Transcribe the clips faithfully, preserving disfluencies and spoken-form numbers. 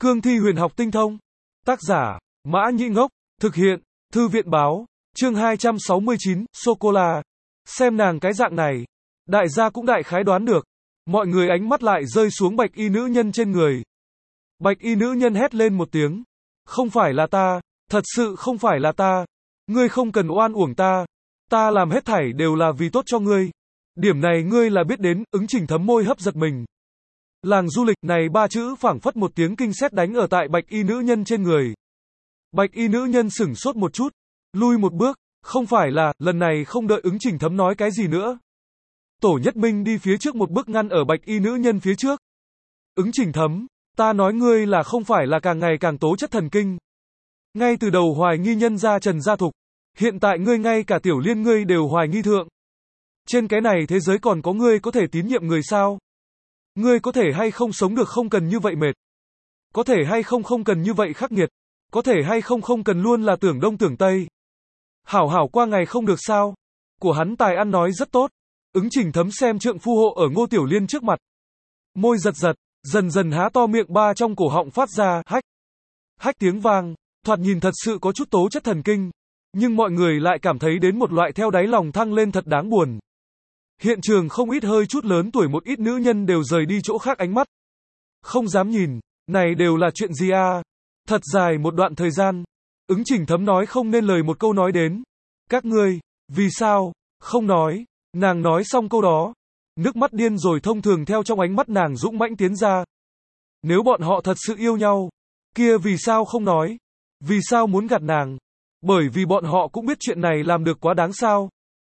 Cương thi huyền học tinh thông. Tác giả, Mã Nhĩ Ngốc. Thực hiện, Thư viện báo. Chương hai trăm sáu mươi chín, Sô-cô-la. Xem nàng cái dạng này. Đại gia cũng đại khái đoán được. Mọi người ánh mắt lại rơi xuống bạch y nữ nhân trên người. Bạch y nữ nhân hét lên một tiếng. Không phải là ta, thật sự không phải là ta. Ngươi không cần oan uổng ta. Ta làm hết thảy đều là vì tốt cho ngươi. Điểm này ngươi là biết đến, ứng trình thấm môi hấp giật mình. Làng du lịch này ba chữ phảng phất một tiếng kinh sét đánh ở tại bạch y nữ nhân trên người. Bạch y nữ nhân sửng sốt một chút, lui một bước, không phải là, lần này không đợi ứng trình thấm nói cái gì nữa. Tổ Nhất Minh đi phía trước một bước ngăn ở bạch y nữ nhân phía trước. Ứng trình thấm, ta nói ngươi là không phải là càng ngày càng tố chất thần kinh. Ngay từ đầu hoài nghi nhân gia Trần Gia Thục, hiện tại ngươi ngay cả Tiểu Liên ngươi đều hoài nghi thượng. Trên cái này thế giới còn có ngươi có thể tín nhiệm người sao? Ngươi có thể hay không sống được không cần như vậy mệt? Có thể hay không không cần như vậy khắc nghiệt? Có thể hay không không cần luôn là tưởng đông tưởng tây? Hảo hảo qua ngày không được sao? Của hắn tài ăn nói rất tốt. Ứng trình thấm xem trượng phu hộ ở Ngô Tiểu Liên trước mặt. Môi giật giật, dần dần há to miệng ba trong cổ họng phát ra, hách. Hách tiếng vang, thoạt nhìn thật sự có chút tố chất thần kinh. Nhưng mọi người lại cảm thấy đến một loại theo đáy lòng thăng lên thật đáng buồn. Hiện trường không ít hơi chút lớn tuổi một ít nữ nhân đều rời đi chỗ khác ánh mắt. Không dám nhìn, này đều là chuyện gì à? Thật dài một đoạn thời gian, ứng trình thấm nói không nên lời một câu nói đến. Các ngươi, vì sao, không nói, nàng nói xong câu đó. Nước mắt điên rồi thông thường theo trong ánh mắt nàng dũng mãnh tiến ra. Nếu bọn họ thật sự yêu nhau, kia vì sao không nói? Vì sao muốn gạt nàng? Bởi vì bọn họ cũng biết chuyện này làm được quá đáng sao.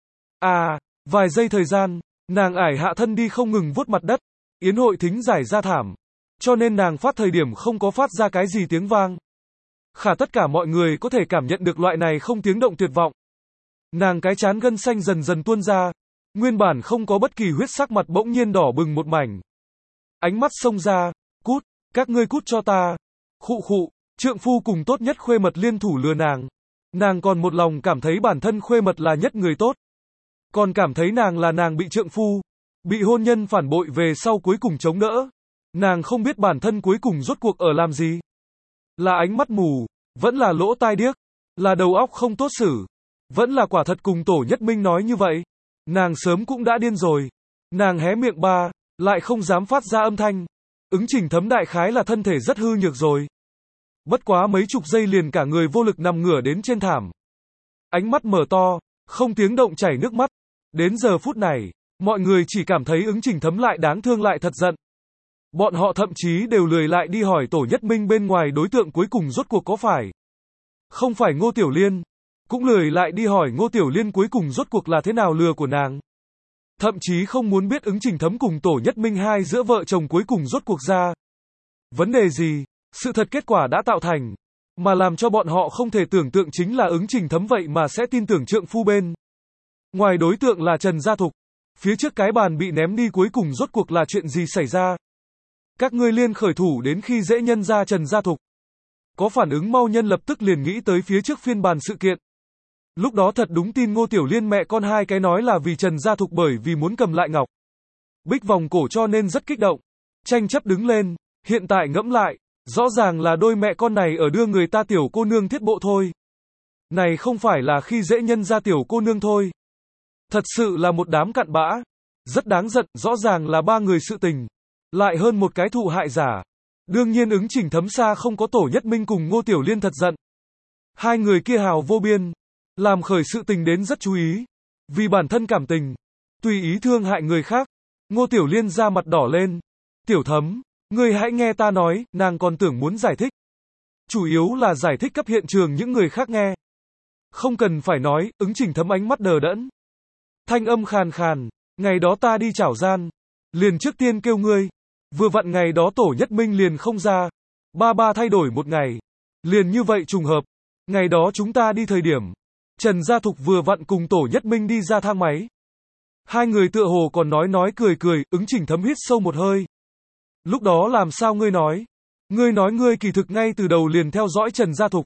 À, vài giây thời gian, nàng ải hạ thân đi không ngừng vuốt mặt đất, yến hội thính giải ra thảm. Cho nên nàng phát thời điểm không có phát ra cái gì tiếng vang. Khả tất cả mọi người có thể cảm nhận được loại này không tiếng động tuyệt vọng. Nàng cái chán gân xanh dần dần tuôn ra, nguyên bản không có bất kỳ huyết sắc mặt bỗng nhiên đỏ bừng một mảnh. Ánh mắt xông ra, cút, các ngươi cút cho ta. Khụ khụ, trượng phu cùng tốt nhất khuê mật liên thủ lừa nàng. Nàng còn một lòng cảm thấy bản thân khuê mật là nhất người tốt. Còn cảm thấy nàng là nàng bị trượng phu, bị hôn nhân phản bội về sau cuối cùng chống đỡ. Nàng không biết bản thân cuối cùng rốt cuộc ở làm gì. Là ánh mắt mù, vẫn là lỗ tai điếc, là đầu óc không tốt xử, vẫn là quả thật cùng Tổ Nhất Minh nói như vậy. Nàng sớm cũng đã điên rồi. Nàng hé miệng ba, lại không dám phát ra âm thanh. Ứng trình thấm đại khái là thân thể rất hư nhược rồi. Bất quá mấy chục giây liền cả người vô lực nằm ngửa đến trên thảm. Ánh mắt mở to, không tiếng động chảy nước mắt. Đến giờ phút này, mọi người chỉ cảm thấy ứng trình thấm lại đáng thương lại thật giận. Bọn họ thậm chí đều lười lại đi hỏi Tổ Nhất Minh bên ngoài đối tượng cuối cùng rốt cuộc có phải không phải Ngô Tiểu Liên. Cũng lười lại đi hỏi Ngô Tiểu Liên cuối cùng rốt cuộc là thế nào lừa của nàng. Thậm chí không muốn biết ứng trình thấm cùng Tổ Nhất Minh hai giữa vợ chồng cuối cùng rốt cuộc ra vấn đề gì, sự thật kết quả đã tạo thành. Mà làm cho bọn họ không thể tưởng tượng chính là ứng trình thấm vậy mà sẽ tin tưởng trượng phu bên ngoài đối tượng là Trần Gia Thục. Phía trước cái bàn bị ném đi cuối cùng rốt cuộc là chuyện gì xảy ra. Các ngươi liên khởi thủ đến khi dễ nhân ra Trần Gia Thục. Có phản ứng mau nhân lập tức liền nghĩ tới phía trước phiên bản sự kiện. Lúc đó thật đúng tin Ngô Tiểu Liên mẹ con hai cái nói là vì Trần Gia Thục bởi vì muốn cầm lại ngọc bích vòng cổ cho nên rất kích động. Tranh chấp đứng lên, hiện tại ngẫm lại, rõ ràng là đôi mẹ con này ở đưa người ta tiểu cô nương thiết bộ thôi. Này không phải là khi dễ nhân ra tiểu cô nương thôi. Thật sự là một đám cặn bã. Rất đáng giận, rõ ràng là ba người sự tình. Lại hơn một cái thụ hại giả. Đương nhiên ứng trình thấm xa không có Tổ Nhất Minh cùng Ngô Tiểu Liên thật giận. Hai người kia hào vô biên. Làm khởi sự tình đến rất chú ý. Vì bản thân cảm tình. Tùy ý thương hại người khác. Ngô Tiểu Liên ra mặt đỏ lên. Tiểu thấm, ngươi hãy nghe ta nói, nàng còn tưởng muốn giải thích. Chủ yếu là giải thích cấp hiện trường những người khác nghe. Không cần phải nói, ứng trình thấm ánh mắt đờ đẫn. Thanh âm khàn khàn, ngày đó ta đi chảo gian. Liền trước tiên kêu ngươi. Vừa vặn ngày đó Tổ Nhất Minh liền không ra. Ba ba thay đổi một ngày. Liền như vậy trùng hợp. Ngày đó chúng ta đi thời điểm. Trần Gia Thục vừa vặn cùng Tổ Nhất Minh đi ra thang máy. Hai người tựa hồ còn nói nói cười cười, ứng trình thấm hít sâu một hơi. Lúc đó làm sao ngươi nói? Ngươi nói ngươi kỳ thực ngay từ đầu liền theo dõi Trần Gia Thục.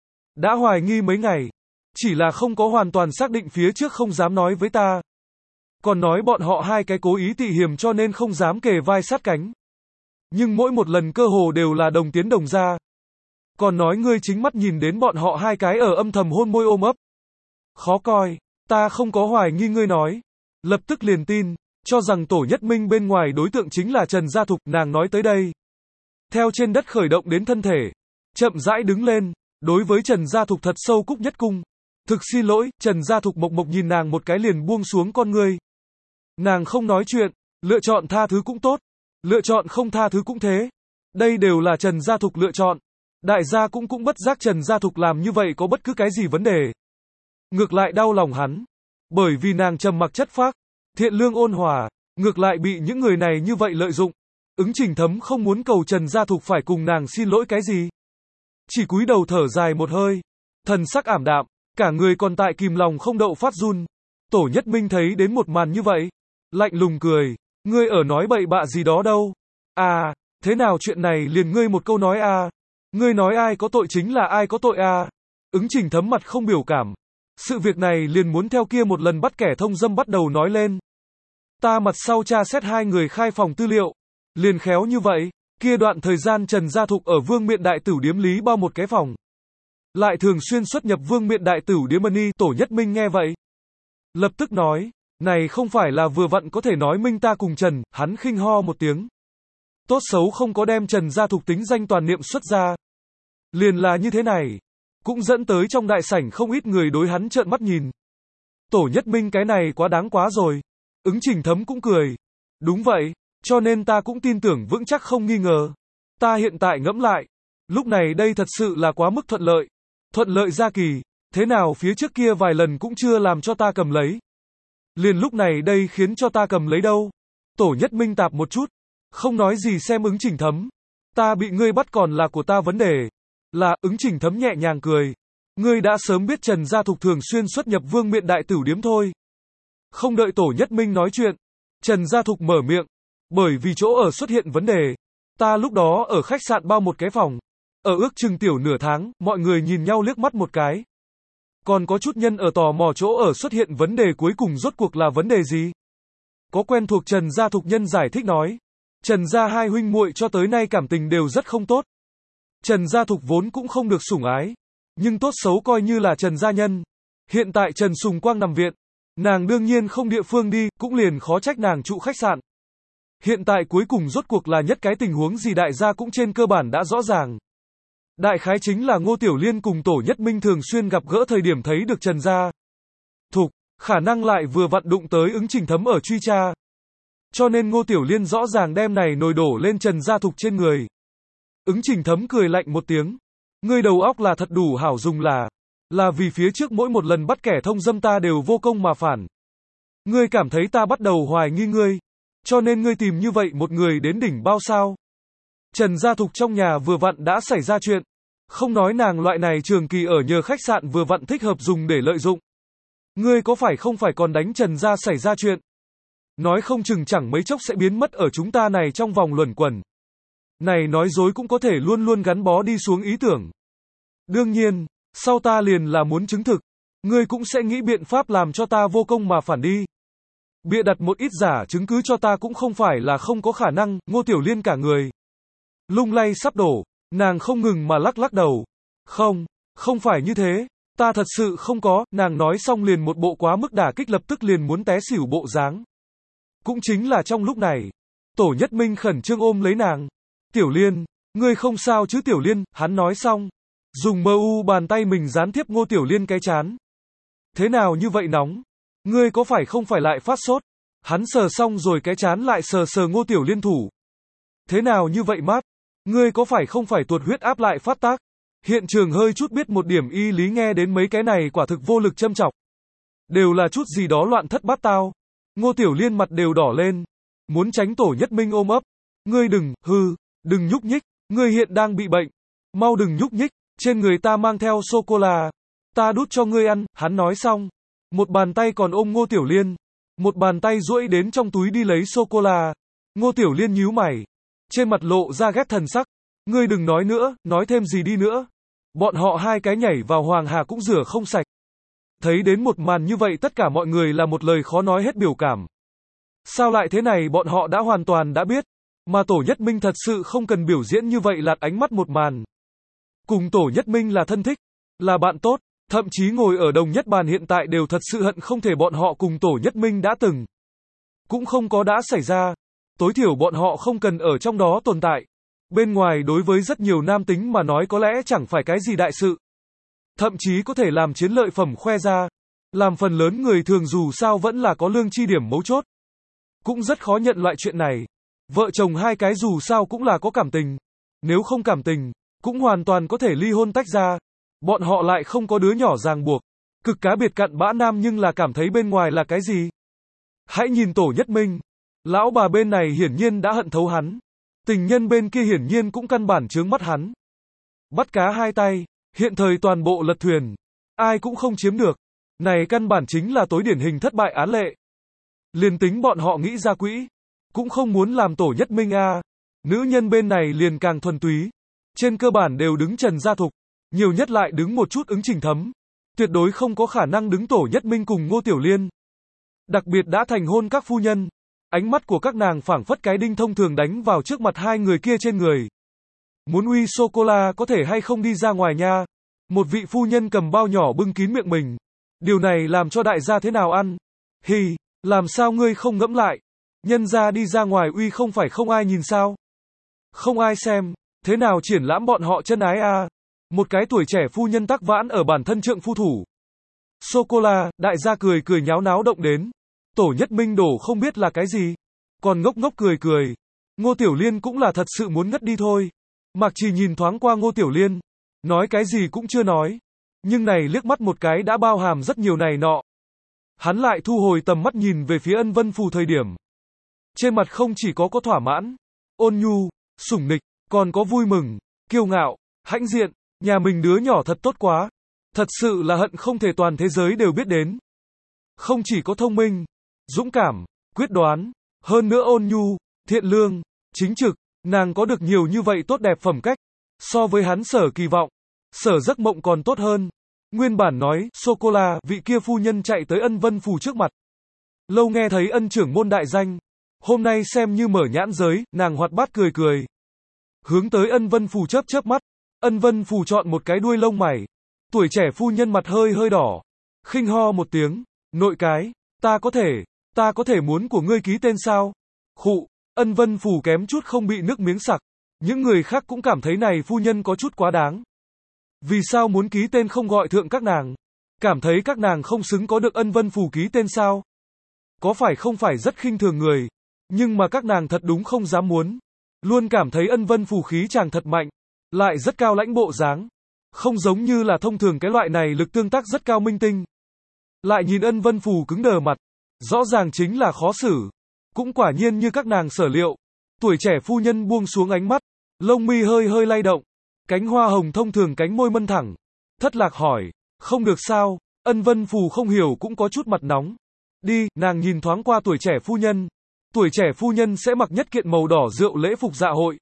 Đã hoài nghi mấy ngày. Chỉ là không có hoàn toàn xác định phía trước không dám nói với ta. Còn nói bọn họ hai cái cố ý tị hiềm cho nên không dám kề vai sát cánh. Nhưng mỗi một lần cơ hồ đều là đồng tiến đồng ra. Còn nói ngươi chính mắt nhìn đến bọn họ hai cái ở âm thầm hôn môi ôm ấp. Khó coi, ta không có hoài nghi ngươi nói. Lập tức liền tin, cho rằng Tổ Nhất Minh bên ngoài đối tượng chính là Trần Gia Thục, nàng nói tới đây. Theo trên đất khởi động đến thân thể, chậm rãi đứng lên, đối với Trần Gia Thục thật sâu cúc nhất cung. Thực xin lỗi, Trần Gia Thục mộc mộc nhìn nàng một cái liền buông xuống con ngươi. Nàng không nói chuyện, lựa chọn tha thứ cũng tốt, lựa chọn không tha thứ cũng thế. Đây đều là Trần Gia Thục lựa chọn. Đại gia cũng cũng bất giác Trần Gia Thục làm như vậy có bất cứ cái gì vấn đề. Ngược lại đau lòng hắn. Bởi vì nàng trầm mặc chất phác, thiện lương ôn hòa, ngược lại bị những người này như vậy lợi dụng. Ứng Trình Thấm không muốn cầu Trần Gia Thục phải cùng nàng xin lỗi cái gì. Chỉ cúi đầu thở dài một hơi, thần sắc ảm đạm, cả người còn tại kìm lòng không đậu phát run. Tổ Nhất Minh thấy đến một màn như vậy, lạnh lùng cười, ngươi ở nói bậy bạ gì đó đâu. À, thế nào chuyện này liền ngươi một câu nói à? Ngươi nói ai có tội chính là ai có tội à? Ứng Trình Thấm mặt không biểu cảm. Sự việc này liền muốn theo kia một lần bắt kẻ thông dâm bắt đầu nói lên. Ta mặt sau tra xét hai người khai phòng tư liệu. Liền khéo như vậy, kia đoạn thời gian Trần Gia Thục ở Vương Miện Đại Tửu Điếm lý bao một cái phòng. Lại thường xuyên xuất nhập Vương Miện Đại Tửu Điếm Mani. Tổ Nhất Minh nghe vậy, lập tức nói, này không phải là vừa vặn có thể nói minh ta cùng Trần, hắn khinh ho một tiếng. Tốt xấu không có đem Trần Gia Thục tính danh toàn niệm xuất ra. Liền là như thế này, cũng dẫn tới trong đại sảnh không ít người đối hắn trợn mắt nhìn. Tổ Nhất Minh cái này quá đáng quá rồi. Ứng Trình Thấm cũng cười. Đúng vậy, cho nên ta cũng tin tưởng vững chắc không nghi ngờ. Ta hiện tại ngẫm lại, lúc này đây thật sự là quá mức thuận lợi. Thuận lợi ra kỳ, thế nào phía trước kia vài lần cũng chưa làm cho ta cầm lấy. Liền lúc này đây khiến cho ta cầm lấy đâu. Tổ Nhất Minh tạp một chút, không nói gì xem Ứng Trình Thấm. Ta bị ngươi bắt còn là của ta vấn đề. Là, Ứng Trình Thấm nhẹ nhàng cười. Ngươi đã sớm biết Trần Gia Thục thường xuyên xuất nhập Vương Miện Đại Tửu Điếm thôi. Không đợi Tổ Nhất Minh nói chuyện, Trần Gia Thục mở miệng. Bởi vì chỗ ở xuất hiện vấn đề. Ta lúc đó ở khách sạn bao một cái phòng. Ở ước chừng tiểu nửa tháng, mọi người nhìn nhau liếc mắt một cái. Còn có chút nhân ở tò mò chỗ ở xuất hiện vấn đề cuối cùng rốt cuộc là vấn đề gì? Có quen thuộc Trần Gia Thục nhân giải thích nói. Trần Gia hai huynh muội cho tới nay cảm tình đều rất không tốt. Trần Gia Thục vốn cũng không được sủng ái. Nhưng tốt xấu coi như là Trần Gia nhân. Hiện tại Trần Sùng Quang nằm viện. Nàng đương nhiên không địa phương đi, cũng liền khó trách nàng trụ khách sạn. Hiện tại cuối cùng rốt cuộc là nhất cái tình huống gì đại gia cũng trên cơ bản đã rõ ràng. Đại khái chính là Ngô Tiểu Liên cùng Tổ Nhất Minh thường xuyên gặp gỡ thời điểm thấy được Trần Gia Thục, khả năng lại vừa vặn đụng tới Ứng Trình Thấm ở truy tra. Cho nên Ngô Tiểu Liên rõ ràng đem này nồi đổ lên Trần Gia Thục trên người. Ứng Trình Thấm cười lạnh một tiếng. Ngươi đầu óc là thật đủ hảo dùng là. Là vì phía trước mỗi một lần bắt kẻ thông dâm ta đều vô công mà phản. Ngươi cảm thấy ta bắt đầu hoài nghi ngươi. Cho nên ngươi tìm như vậy một người đến đỉnh bao sao. Trần Gia Thục trong nhà vừa vặn đã xảy ra chuyện. Không nói nàng loại này trường kỳ ở nhờ khách sạn vừa vặn thích hợp dùng để lợi dụng. Ngươi có phải không phải còn đánh Trần Gia xảy ra chuyện. Nói không chừng chẳng mấy chốc sẽ biến mất ở chúng ta này trong vòng luẩn quẩn. Này nói dối cũng có thể luôn luôn gắn bó đi xuống ý tưởng. Đương nhiên, sau ta liền là muốn chứng thực. Ngươi cũng sẽ nghĩ biện pháp làm cho ta vô công mà phản đi. Bịa đặt một ít giả chứng cứ cho ta cũng không phải là không có khả năng. Ngô Tiểu Liên cả người lung lay sắp đổ, nàng không ngừng mà lắc lắc đầu. Không, không phải như thế, ta thật sự không có. Nàng nói xong liền một bộ quá mức đả kích lập tức liền muốn té xỉu bộ dáng. Cũng chính là trong lúc này, Tổ Nhất Minh khẩn trương ôm lấy nàng. Tiểu Liên, ngươi không sao chứ Tiểu Liên, hắn nói xong, dùng mơ u bàn tay mình dán tiếp Ngô Tiểu Liên cái chán. Thế nào như vậy nóng? Ngươi có phải không phải lại phát sốt? Hắn sờ xong rồi cái chán lại sờ sờ Ngô Tiểu Liên thủ. Thế nào như vậy mát? Ngươi có phải không phải tuột huyết áp lại phát tác? Hiện trường hơi chút biết một điểm y lý nghe đến mấy cái này quả thực vô lực châm chọc. Đều là chút gì đó loạn thất bát tao. Ngô Tiểu Liên mặt đều đỏ lên. Muốn tránh Tổ Nhất Minh ôm ấp. Ngươi đừng, hư, đừng nhúc nhích. Ngươi hiện đang bị bệnh. Mau đừng nhúc nhích. Trên người ta mang theo sô-cô-la. Ta đút cho ngươi ăn. Hắn nói xong. Một bàn tay còn ôm Ngô Tiểu Liên. Một bàn tay duỗi đến trong túi đi lấy sô-cô-la. Ngô Tiểu Liên nhíu mày. Trên mặt lộ ra ghét thần sắc. Ngươi đừng nói nữa, nói thêm gì đi nữa. Bọn họ hai cái nhảy vào Hoàng Hà cũng rửa không sạch. Thấy đến một màn như vậy tất cả mọi người là một lời khó nói hết biểu cảm. Sao lại thế này bọn họ đã hoàn toàn đã biết. Mà Tổ Nhất Minh thật sự không cần biểu diễn như vậy lạt ánh mắt một màn. Cùng Tổ Nhất Minh là thân thích, là bạn tốt, thậm chí ngồi ở đồng nhất bàn hiện tại đều thật sự hận không thể bọn họ cùng Tổ Nhất Minh đã từng. Cũng không có đã xảy ra. Tối thiểu bọn họ không cần ở trong đó tồn tại. Bên ngoài đối với rất nhiều nam tính mà nói có lẽ chẳng phải cái gì đại sự. Thậm chí có thể làm chiến lợi phẩm khoe ra. Làm phần lớn người thường dù sao vẫn là có lương chi điểm mấu chốt. Cũng rất khó nhận loại chuyện này. Vợ chồng hai cái dù sao cũng là có cảm tình. Nếu không cảm tình, cũng hoàn toàn có thể ly hôn tách ra. Bọn họ lại không có đứa nhỏ ràng buộc. Cực cá biệt cặn bã nam nhưng là cảm thấy bên ngoài là cái gì? Hãy nhìn Tổ Nhất Minh. Lão bà bên này hiển nhiên đã hận thấu hắn. Tình nhân bên kia hiển nhiên cũng căn bản chướng mắt hắn. Bắt cá hai tay, hiện thời toàn bộ lật thuyền. Ai cũng không chiếm được. Này căn bản chính là tối điển hình thất bại án lệ. Liền tính bọn họ nghĩ ra quỹ. Cũng không muốn làm Tổ Nhất Minh a. À. Nữ nhân bên này liền càng thuần túy. Trên cơ bản đều đứng Trần Gia Thục. Nhiều nhất lại đứng một chút ứng Trình Thấm. Tuyệt đối không có khả năng đứng Tổ Nhất Minh cùng Ngô Tiểu Liên. Đặc biệt đã thành hôn các phu nhân. Ánh mắt của các nàng phảng phất cái đinh thông thường đánh vào trước mặt hai người kia trên người. Muốn uy sô-cô-la có thể hay không đi ra ngoài nha. Một vị phu nhân cầm bao nhỏ bưng kín miệng mình. Điều này làm cho đại gia thế nào ăn? Hì, làm sao ngươi không ngẫm lại? Nhân gia đi ra ngoài uy không phải không ai nhìn sao? Không ai xem, thế nào triển lãm bọn họ chân ái a? À? Một cái tuổi trẻ phu nhân tắc vãn ở bản thân trượng phu thủ. Sô-cô-la, đại gia cười cười nháo náo động đến. Tổ Nhất Minh đổ không biết là cái gì. Còn ngốc ngốc cười cười. Ngô Tiểu Liên cũng là thật sự muốn ngất đi thôi. Mạc Trì nhìn thoáng qua Ngô Tiểu Liên. Nói cái gì cũng chưa nói. Nhưng này liếc mắt một cái đã bao hàm rất nhiều này nọ. Hắn lại thu hồi tầm mắt nhìn về phía Ân Vân Phù thời điểm. Trên mặt không chỉ có có thỏa mãn, ôn nhu, sủng nịch, còn có vui mừng, kiêu ngạo, hãnh diện. Nhà mình đứa nhỏ thật tốt quá. Thật sự là hận không thể toàn thế giới đều biết đến. Không chỉ có thông minh, dũng cảm, quyết đoán, hơn nữa ôn nhu, thiện lương, chính trực, nàng có được nhiều như vậy tốt đẹp phẩm cách. So với hắn sở kỳ vọng, sở giấc mộng còn tốt hơn. Nguyên bản nói, sô-cô-la, vị kia phu nhân chạy tới Ân Vân Phù trước mặt. Lâu nghe thấy Ân trưởng môn đại danh. Hôm nay xem như mở nhãn giới, nàng hoạt bát cười cười. Hướng tới Ân Vân Phù chớp chớp mắt. Ân Vân Phù chọn một cái đuôi lông mày. Tuổi trẻ phu nhân mặt hơi hơi đỏ. Khinh ho một tiếng. Nội cái, ta có thể, ta có thể muốn của ngươi ký tên sao? Khụ, Ân Vân Phù kém chút không bị nước miếng sặc. Những người khác cũng cảm thấy này phu nhân có chút quá đáng. Vì sao muốn ký tên không gọi thượng các nàng? Cảm thấy các nàng không xứng có được Ân Vân Phù ký tên sao? Có phải không phải rất khinh thường người? Nhưng mà các nàng thật đúng không dám muốn. Luôn cảm thấy Ân Vân Phù khí chàng thật mạnh. Lại rất cao lãnh bộ dáng. Không giống như là thông thường cái loại này lực tương tác rất cao minh tinh. Lại nhìn Ân Vân Phù cứng đờ mặt. Rõ ràng chính là khó xử. Cũng quả nhiên như các nàng sở liệu. Tuổi trẻ phu nhân buông xuống ánh mắt. Lông mi hơi hơi lay động. Cánh hoa hồng thông thường cánh môi mân thẳng. Thất lạc hỏi. Không được sao. Ân Vân Phù không hiểu cũng có chút mặt nóng. Đi, nàng nhìn thoáng qua tuổi trẻ phu nhân. Tuổi trẻ phu nhân sẽ mặc nhất kiện màu đỏ rượu lễ phục dạ hội.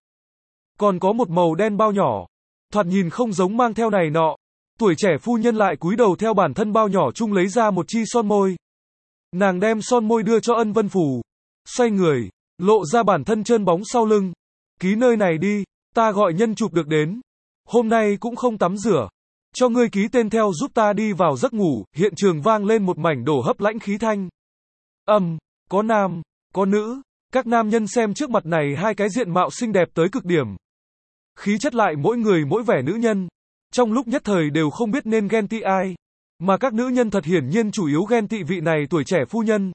Còn có một màu đen bao nhỏ. Thoạt nhìn không giống mang theo này nọ. Tuổi trẻ phu nhân lại cúi đầu theo bản thân bao nhỏ chung lấy ra một chi son môi. Nàng đem son môi đưa cho Ân Vân Phù. Xoay người, lộ ra bản thân trơn bóng sau lưng. Ký nơi này đi, ta gọi nhân chụp được đến. Hôm nay cũng không tắm rửa. Cho ngươi ký tên theo giúp ta đi vào giấc ngủ. Hiện trường vang lên một mảnh đổ hấp lãnh khí thanh. Âm, có nam, có nữ. Các nam nhân xem trước mặt này hai cái diện mạo xinh đẹp tới cực điểm. Khí chất lại mỗi người mỗi vẻ nữ nhân. Trong lúc nhất thời đều không biết nên ghen tị ai. Mà các nữ nhân thật hiển nhiên chủ yếu ghen tị vị này tuổi trẻ phu nhân.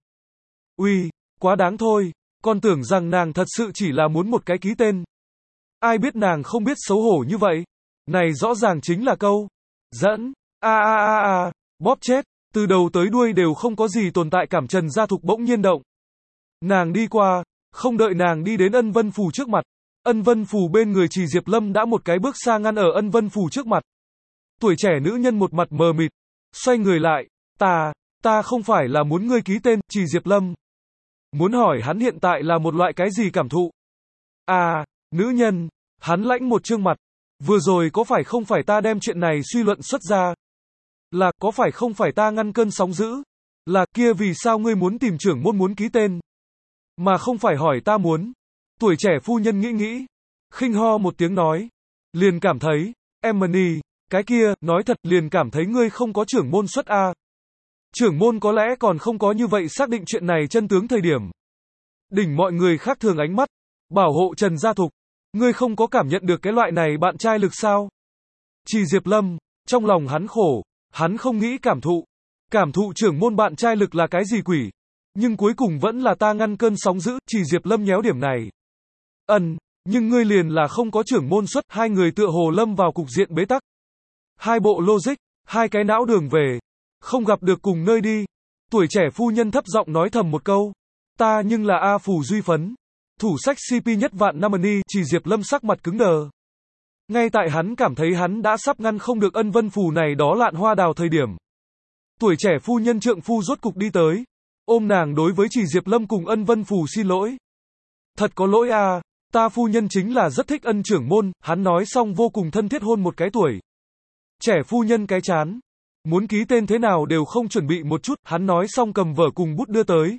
Uy, quá đáng thôi. Còn tưởng rằng nàng thật sự chỉ là muốn một cái ký tên. Ai biết nàng không biết xấu hổ như vậy. Này rõ ràng chính là câu dẫn. A a a a, bóp chết. Từ đầu tới đuôi đều không có gì tồn tại cảm. Trần Gia Thục bỗng nhiên động. Nàng đi qua, không đợi nàng đi đến Ân Vân Phù trước mặt. Ân Vân Phù bên người Trì Diệp Lâm đã một cái bước xa ngăn ở Ân Vân Phù trước mặt. Tuổi trẻ nữ nhân một mặt mờ mịt, xoay người lại, ta, ta không phải là muốn ngươi ký tên, Trì Diệp Lâm. Muốn hỏi hắn hiện tại là một loại cái gì cảm thụ? À, nữ nhân, hắn lãnh một trương mặt. Vừa rồi có phải không phải ta đem chuyện này suy luận xuất ra? Là, có phải không phải ta ngăn cơn sóng dữ? Là, kia vì sao ngươi muốn tìm trưởng môn muốn ký tên? Mà không phải hỏi ta muốn. Tuổi trẻ phu nhân nghĩ nghĩ, khinh ho một tiếng nói, liền cảm thấy, Emily, cái kia, nói thật, liền cảm thấy ngươi không có trưởng môn xuất a. Trưởng môn có lẽ còn không có như vậy xác định chuyện này chân tướng thời điểm. Đỉnh mọi người khác thường ánh mắt, bảo hộ Trần Gia Thục, ngươi không có cảm nhận được cái loại này bạn trai lực sao? Chỉ Diệp Lâm, trong lòng hắn khổ, hắn không nghĩ cảm thụ. Cảm thụ trưởng môn bạn trai lực là cái gì quỷ? Nhưng cuối cùng vẫn là ta ngăn cơn sóng dữ, Chỉ Diệp Lâm nhéo điểm này. Ân, nhưng ngươi liền là không có trưởng môn xuất, hai người tựa hồ lâm vào cục diện bế tắc. Hai bộ logic, hai cái não đường về, không gặp được cùng nơi đi. Tuổi trẻ phu nhân thấp giọng nói thầm một câu, ta nhưng là A Phù Duy Phấn, thủ sách xê pê nhất vạn năm ni. Chỉ Diệp Lâm sắc mặt cứng đờ. Ngay tại hắn cảm thấy hắn đã sắp ngăn không được Ân Vân Phù này đó lạn hoa đào thời điểm. Tuổi trẻ phu nhân trượng phu rốt cục đi tới, ôm nàng đối với Chỉ Diệp Lâm cùng Ân Vân Phù xin lỗi. Thật có lỗi a, ta phu nhân chính là rất thích Ân trưởng môn, hắn nói xong vô cùng thân thiết hôn một cái tuổi trẻ phu nhân cái chán. Muốn ký tên thế nào đều không chuẩn bị một chút, hắn nói xong cầm vở cùng bút đưa tới.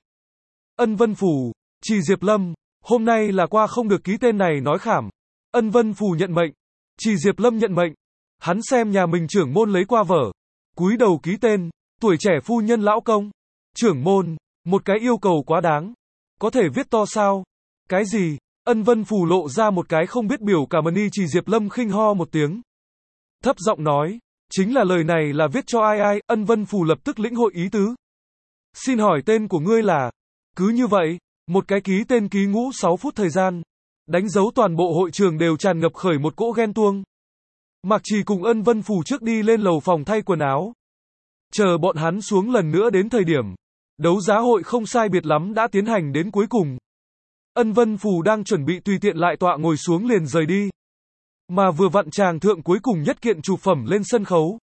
Ân Vân Phù, Chỉ Diệp Lâm, hôm nay là qua không được ký tên này nói khảm. Ân Vân Phù nhận mệnh, Chỉ Diệp Lâm nhận mệnh. Hắn xem nhà mình trưởng môn lấy qua vở, cúi đầu ký tên, tuổi trẻ phu nhân lão công. Trưởng môn, một cái yêu cầu quá đáng. Có thể viết to sao? Cái gì? Ân Vân Phù lộ ra một cái không biết biểu cảm ni. Chỉ Diệp Lâm khinh ho một tiếng, thấp giọng nói, chính là lời này là viết cho ai ai? Ân Vân Phù lập tức lĩnh hội ý tứ. Xin hỏi tên của ngươi là? Cứ như vậy, một cái ký tên ký ngũ sáu phút thời gian, đánh dấu toàn bộ hội trường đều tràn ngập khởi một cỗ ghen tuông. Mạc Trì cùng Ân Vân Phù trước đi lên lầu phòng thay quần áo. Chờ bọn hắn xuống lần nữa đến thời điểm, đấu giá hội không sai biệt lắm đã tiến hành đến cuối cùng. Ân Vân Phù đang chuẩn bị tùy tiện lại tọa ngồi xuống liền rời đi. Mà vừa vặn chàng thượng cuối cùng nhất kiện chụp phẩm lên sân khấu.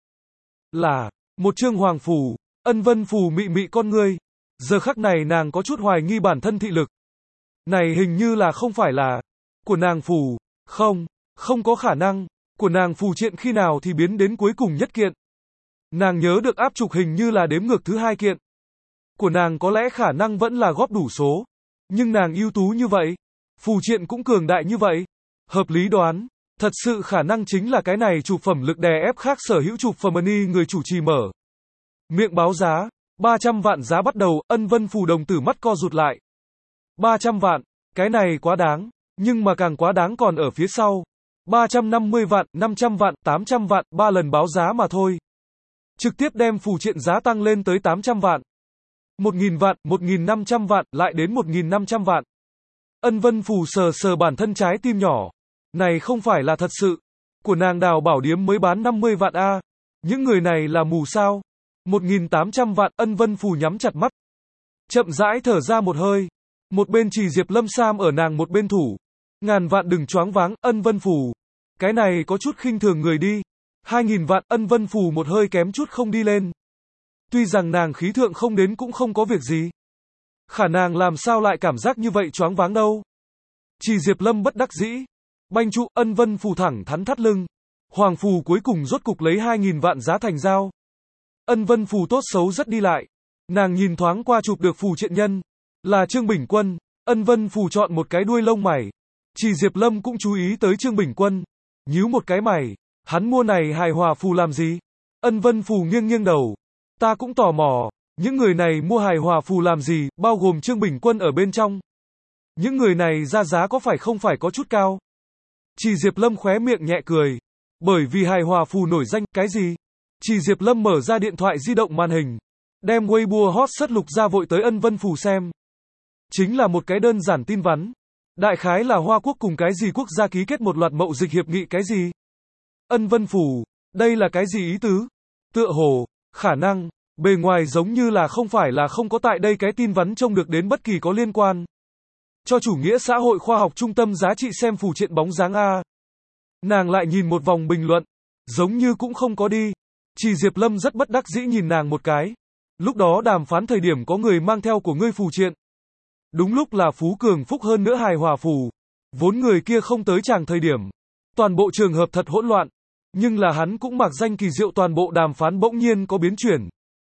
Là, một chương hoàng phù. Ân Vân Phù mị mị con ngươi. Giờ khắc này nàng có chút hoài nghi bản thân thị lực. Này hình như là không phải là của nàng phù. Không, không có khả năng. Của nàng phù triện khi nào thì biến đến cuối cùng nhất kiện. Nàng nhớ được áp trục hình như là đếm ngược thứ hai kiện. Của nàng có lẽ khả năng vẫn là góp đủ số. Nhưng nàng ưu tú như vậy. Phù triện cũng cường đại như vậy. Hợp lý đoán. Thật sự khả năng chính là cái này chụp phẩm lực đè ép khác sở hữu chụp phẩm ni người chủ trì mở. Miệng báo giá. ba trăm vạn giá bắt đầu. Ân Vân Phù đồng tử mắt co rụt lại. ba trăm vạn. Cái này quá đáng. Nhưng mà càng quá đáng còn ở phía sau. ba trăm năm mươi vạn, năm trăm vạn, tám trăm vạn, ba lần báo giá mà thôi. Trực tiếp đem phù triện giá tăng lên tới tám trăm vạn. một nghìn vạn, một nghìn năm trăm vạn, lại đến một nghìn năm trăm vạn. Ân Vân Phù sờ sờ bản thân trái tim nhỏ. Này không phải là thật sự. Của nàng Đào Bảo Điếm mới bán năm mươi vạn a. Những người này là mù sao? một nghìn tám trăm vạn. Ân Vân Phù nhắm chặt mắt, chậm rãi thở ra một hơi. Một bên Chỉ Diệp Lâm Sam ở nàng một bên thủ. Ngàn vạn đừng choáng váng. Ân Vân Phù, cái này có chút khinh thường người đi. Hai nghìn vạn. Ân Vân Phù một hơi kém chút không đi lên. Tuy rằng nàng khí thượng không đến cũng không có việc gì. Khả nàng làm sao lại cảm giác như vậy choáng váng đâu. Chỉ Diệp Lâm bất đắc dĩ. Banh trụ. Ân Vân Phù thẳng thắn thắt lưng. Hoàng Phù cuối cùng rốt cục lấy hai nghìn vạn giá thành giao. Ân Vân Phù tốt xấu rất đi lại. Nàng nhìn thoáng qua chụp được phù triện nhân. Là Trương Bình Quân. Ân Vân Phù chọn một cái đuôi lông mày. Chỉ Diệp Lâm cũng chú ý tới Trương Bình Quân. Nhíu một cái mày. Hắn mua này hài hòa phù làm gì? Ân Vân Phù nghiêng nghiêng đầu. Ta cũng tò mò. Những người này mua hài hòa phù làm gì, bao gồm Trương Bình Quân ở bên trong. Những người này ra giá có phải không phải có chút cao? Chỉ Diệp Lâm khóe miệng nhẹ cười. Bởi vì hài hòa phù nổi danh, cái gì? Chỉ Diệp Lâm mở ra điện thoại di động màn hình. Đem Weibo hot search lục ra vội tới Ân Vân Phù xem. Chính là một cái đơn giản tin vắn. Đại khái là Hoa Quốc cùng cái gì quốc gia ký kết một loạt mậu dịch hiệp nghị cái gì? Ân Vân Phù, đây là cái gì ý tứ? Tựa hồ, khả năng, bề ngoài giống như là không phải là không có tại đây cái tin vắn trông được đến bất kỳ có liên quan. Cho chủ nghĩa xã hội khoa học trung tâm giá trị xem phù triện bóng dáng A. Nàng lại nhìn một vòng bình luận. Giống như cũng không có đi. Chỉ Diệp Lâm rất bất đắc dĩ nhìn nàng một cái. Lúc đó đàm phán thời điểm có người mang theo của ngươi phù triện. Đúng lúc là Phú Cường Phúc hơn nữa hài hòa phù. Vốn người kia không tới chàng thời điểm. Toàn bộ trường hợp thật hỗn loạn. Nhưng là hắn cũng mặc danh kỳ diệu toàn bộ đàm phán bỗng nhiên có biến chuyển.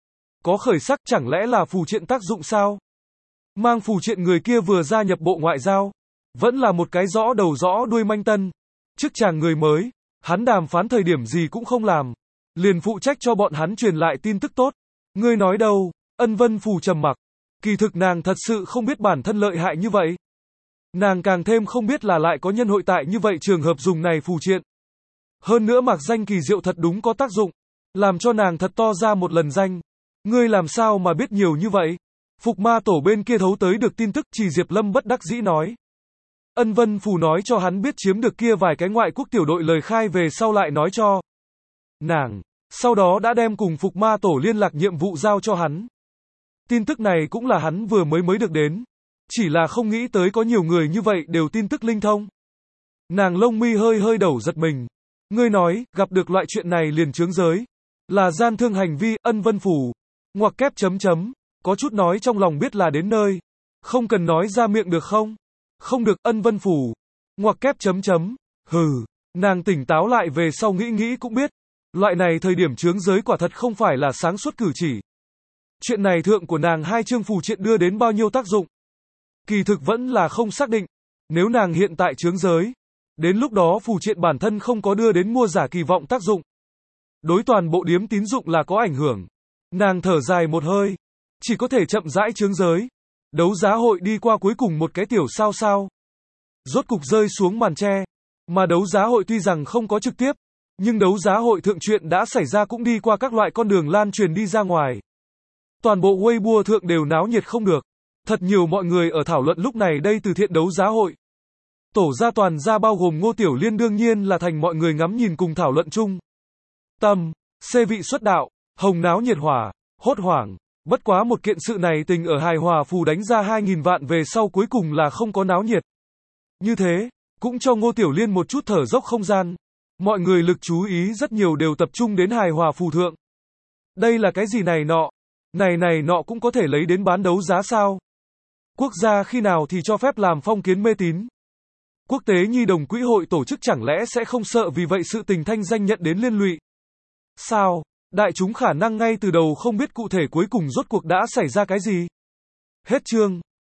Có khởi sắc chẳng lẽ là phù triện tác dụng sao? Mang phù triện người kia vừa gia nhập bộ ngoại giao. Vẫn là một cái rõ đầu rõ đuôi manh tân. Chức chàng người mới, hắn đàm phán thời điểm gì cũng không làm. Liền phụ trách cho bọn hắn truyền lại tin tức tốt. Ngươi nói đâu? Ân Vân Phù trầm mặc. Kỳ thực nàng thật sự không biết bản thân lợi hại như vậy. Nàng càng thêm không biết là lại có nhân hội tại như vậy trường hợp dùng này phù triện. Hơn nữa mặc danh kỳ diệu thật đúng có tác dụng. Làm cho nàng thật to ra một lần danh. Ngươi làm sao mà biết nhiều như vậy? Phục ma tổ bên kia thấu tới được tin tức, Trì Diệp Lâm bất đắc dĩ nói. Ân Vân Phù nói cho hắn biết chiếm được kia vài cái ngoại quốc tiểu đội lời khai về sau lại nói cho nàng. Sau đó đã đem cùng Phục ma tổ liên lạc nhiệm vụ giao cho hắn. Tin tức này cũng là hắn vừa mới mới được đến. Chỉ là không nghĩ tới có nhiều người như vậy đều tin tức linh thông. Nàng lông mi hơi hơi đầu giật mình. Ngươi nói, gặp được loại chuyện này liền chướng giới. Là gian thương hành vi, Ân Vân Phù. Ngoặc kép chấm chấm. Có chút nói trong lòng biết là đến nơi. Không cần nói ra miệng được không? Không được, Ân Vân Phù. Ngoặc kép chấm chấm. Hừ. Nàng tỉnh táo lại về sau nghĩ nghĩ cũng biết. Loại này thời điểm chướng giới quả thật không phải là sáng suốt cử chỉ. Chuyện này thượng của nàng hai chương phù triện đưa đến bao nhiêu tác dụng? Kỳ thực vẫn là không xác định. Nếu nàng hiện tại chướng giới, đến lúc đó phù triện bản thân không có đưa đến mua giả kỳ vọng tác dụng. Đối toàn bộ điếm tín dụng là có ảnh hưởng. Nàng thở dài một hơi. Chỉ có thể chậm rãi chướng giới. Đấu giá hội đi qua cuối cùng một cái tiểu sao sao. Rốt cục rơi xuống màn tre. Mà đấu giá hội tuy rằng không có trực tiếp, nhưng đấu giá hội thượng chuyện đã xảy ra cũng đi qua các loại con đường lan truyền đi ra ngoài. Toàn bộ Weibo thượng đều náo nhiệt không được. Thật nhiều mọi người ở thảo luận lúc này đây từ thiện đấu giá hội. Tổ gia toàn gia bao gồm Ngô Tiểu Liên đương nhiên là thành mọi người ngắm nhìn cùng thảo luận chung. Tâm, xê vị xuất đạo, hồng náo nhiệt hỏa, hốt hoảng. Bất quá một kiện sự này tình ở hài hòa phù đánh ra hai nghìn vạn về sau cuối cùng là không có náo nhiệt. Như thế, cũng cho Ngô Tiểu Liên một chút thở dốc không gian. Mọi người lực chú ý rất nhiều đều tập trung đến hài hòa phù thượng. Đây là cái gì này nọ? Này này nọ cũng có thể lấy đến bán đấu giá sao? Quốc gia khi nào thì cho phép làm phong kiến mê tín? Quốc tế nhi đồng quỹ hội tổ chức chẳng lẽ sẽ không sợ vì vậy sự tình thanh danh nhận đến liên lụy? Sao? Đại chúng khả năng ngay từ đầu không biết cụ thể cuối cùng rốt cuộc đã xảy ra cái gì? Hết chương.